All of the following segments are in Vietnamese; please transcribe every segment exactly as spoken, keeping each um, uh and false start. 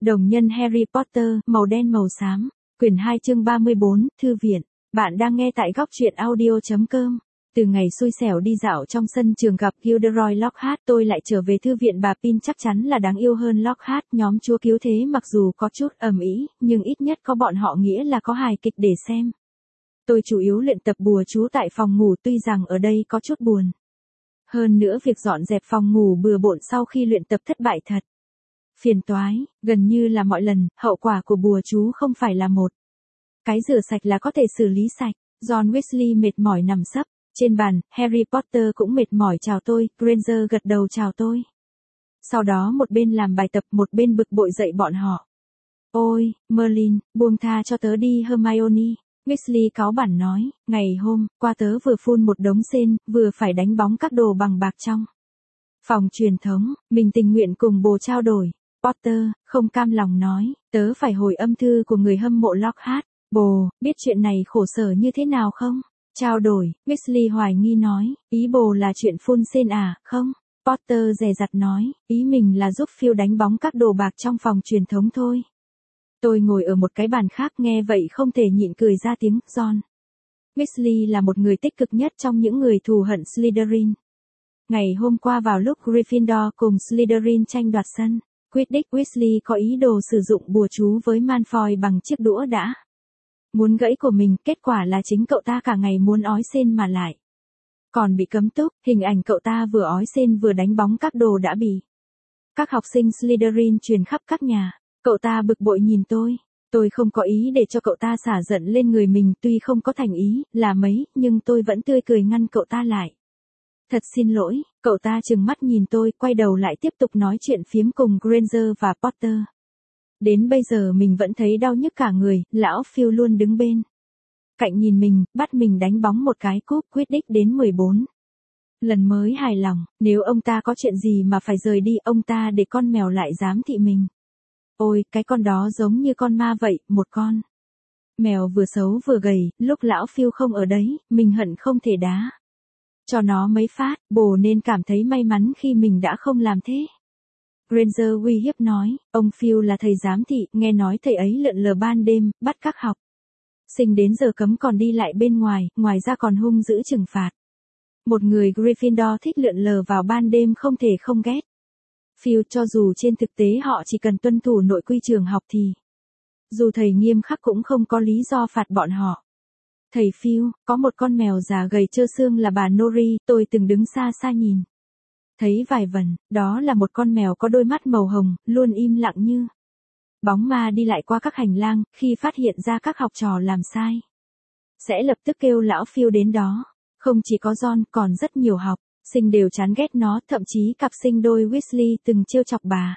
Đồng nhân Harry Potter, màu đen màu xám, quyển hai chương ba mươi bốn, Thư viện. Bạn đang nghe tại góc truyện audio chấm com. Từ ngày xui xẻo đi dạo trong sân trường gặp Gilderoy Lockhart, tôi lại trở về thư viện bà Pin chắc chắn là đáng yêu hơn Lockhart. Nhóm chúa cứu thế mặc dù có chút ầm ĩ, nhưng ít nhất có bọn họ nghĩa là có hài kịch để xem. Tôi chủ yếu luyện tập bùa chú tại phòng ngủ, tuy rằng ở đây có chút buồn. Hơn nữa việc dọn dẹp phòng ngủ bừa bộn sau khi luyện tập thất bại thật phiền toái, gần như là mọi lần, hậu quả của bùa chú không phải là một cái rửa sạch là có thể xử lý sạch. John Weasley mệt mỏi nằm sấp trên bàn, Harry Potter cũng mệt mỏi chào tôi, Granger gật đầu chào tôi. Sau đó một bên làm bài tập, một bên bực bội dạy bọn họ. Ôi, Merlin, buông tha cho tớ đi Hermione. Weasley cáu bản nói, ngày hôm qua tớ vừa phun một đống sên, vừa phải đánh bóng các đồ bằng bạc trong phòng truyền thống, mình tình nguyện cùng bồ trao đổi. Potter, không cam lòng nói, tớ phải hồi âm thư của người hâm mộ Lockhart. Bồ, biết chuyện này khổ sở như thế nào không? Trao đổi, Weasley hoài nghi nói, ý bồ là chuyện phun sên à, không? Potter dè dặt nói, ý mình là giúp Phil đánh bóng các đồ bạc trong phòng truyền thống thôi. Tôi ngồi ở một cái bàn khác nghe vậy không thể nhịn cười ra tiếng. John Weasley là một người tích cực nhất trong những người thù hận Slytherin. Ngày hôm qua vào lúc Gryffindor cùng Slytherin tranh đoạt sân Quidditch, Weasley có ý đồ sử dụng bùa chú với Malfoy bằng chiếc đũa đã muốn gãy của mình, kết quả là chính cậu ta cả ngày muốn ói sên mà lại còn bị cấm túc. Hình ảnh cậu ta vừa ói sên vừa đánh bóng các đồ đã bị các học sinh Slytherin truyền khắp các nhà. Cậu ta bực bội nhìn tôi. Tôi không có ý để cho cậu ta xả giận lên người mình, tuy không có thành ý là mấy, nhưng tôi vẫn tươi cười ngăn cậu ta lại. Thật xin lỗi, cậu ta trừng mắt nhìn tôi, quay đầu lại tiếp tục nói chuyện phiếm cùng Granger và Potter. Đến bây giờ mình vẫn thấy đau nhức cả người. Lão Phil luôn đứng bên cạnh nhìn mình, bắt mình đánh bóng một cái cúp Quidditch đến mười bốn lần mới hài lòng. Nếu ông ta có chuyện gì mà phải rời đi, ông ta để con mèo lại giám thị mình. Ôi, cái con đó giống như con ma vậy, một con mèo vừa xấu vừa gầy. Lúc lão Phil không ở đấy, mình hận không thể đá cho nó mấy phát. Bồ nên cảm thấy may mắn khi mình đã không làm thế. Granger uy hiếp nói, ông Phil là thầy giám thị, nghe nói thầy ấy lượn lờ ban đêm, bắt các học sinh đến giờ cấm còn đi lại bên ngoài, ngoài ra còn hung dữ trừng phạt. Một người Gryffindor thích lượn lờ vào ban đêm không thể không ghét Phil, cho dù trên thực tế họ chỉ cần tuân thủ nội quy trường học thì dù thầy nghiêm khắc cũng không có lý do phạt bọn họ. Thầy Phil, có một con mèo già gầy trơ xương là bà Nori, tôi từng đứng xa xa nhìn thấy vài vần. Đó là một con mèo có đôi mắt màu hồng, luôn im lặng như bóng ma đi lại qua các hành lang, khi phát hiện ra các học trò làm sai sẽ lập tức kêu lão Phil đến đó. Không chỉ có John, còn rất nhiều học sinh đều chán ghét nó, thậm chí cặp sinh đôi Weasley từng trêu chọc bà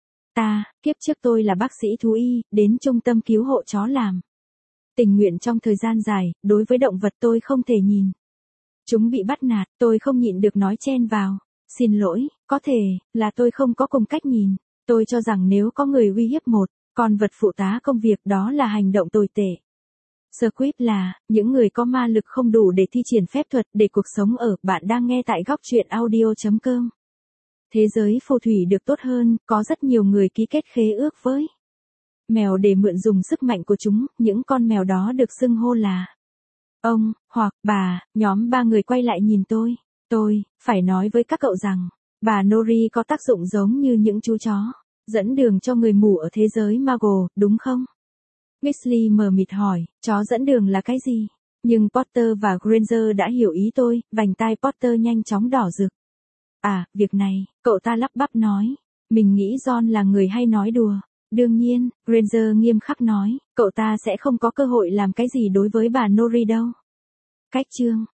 ta. Kiếp trước tôi là bác sĩ thú y, đến trung tâm cứu hộ chó làm tình nguyện trong thời gian dài. Đối với động vật tôi không thể nhìn chúng bị bắt nạt, tôi không nhịn được nói chen vào. Xin lỗi, có thể là tôi không có cùng cách nhìn. Tôi cho rằng nếu có người uy hiếp một con vật phụ tá công việc, đó là hành động tồi tệ. Squib là những người có ma lực không đủ để thi triển phép thuật để cuộc sống ở. Bạn đang nghe tại góc truyện audio chấm com. Thế giới phù thủy được tốt hơn, có rất nhiều người ký kết khế ước với mèo để mượn dùng sức mạnh của chúng. Những con mèo đó được xưng hô là ông hoặc bà. Nhóm ba người quay lại nhìn tôi. Tôi phải nói với các cậu rằng bà Nori có tác dụng giống như những chú chó dẫn đường cho người mù ở thế giới Muggle, đúng không? Weasley mờ mịt hỏi, chó dẫn đường là cái gì? Nhưng Potter và Granger đã hiểu ý tôi. Vành tai Potter nhanh chóng đỏ rực. À, việc này, cậu ta lắp bắp nói. Mình nghĩ John là người hay nói đùa. Đương nhiên, Granger nghiêm khắc nói, cậu ta sẽ không có cơ hội làm cái gì đối với bà Nori đâu. Cách chương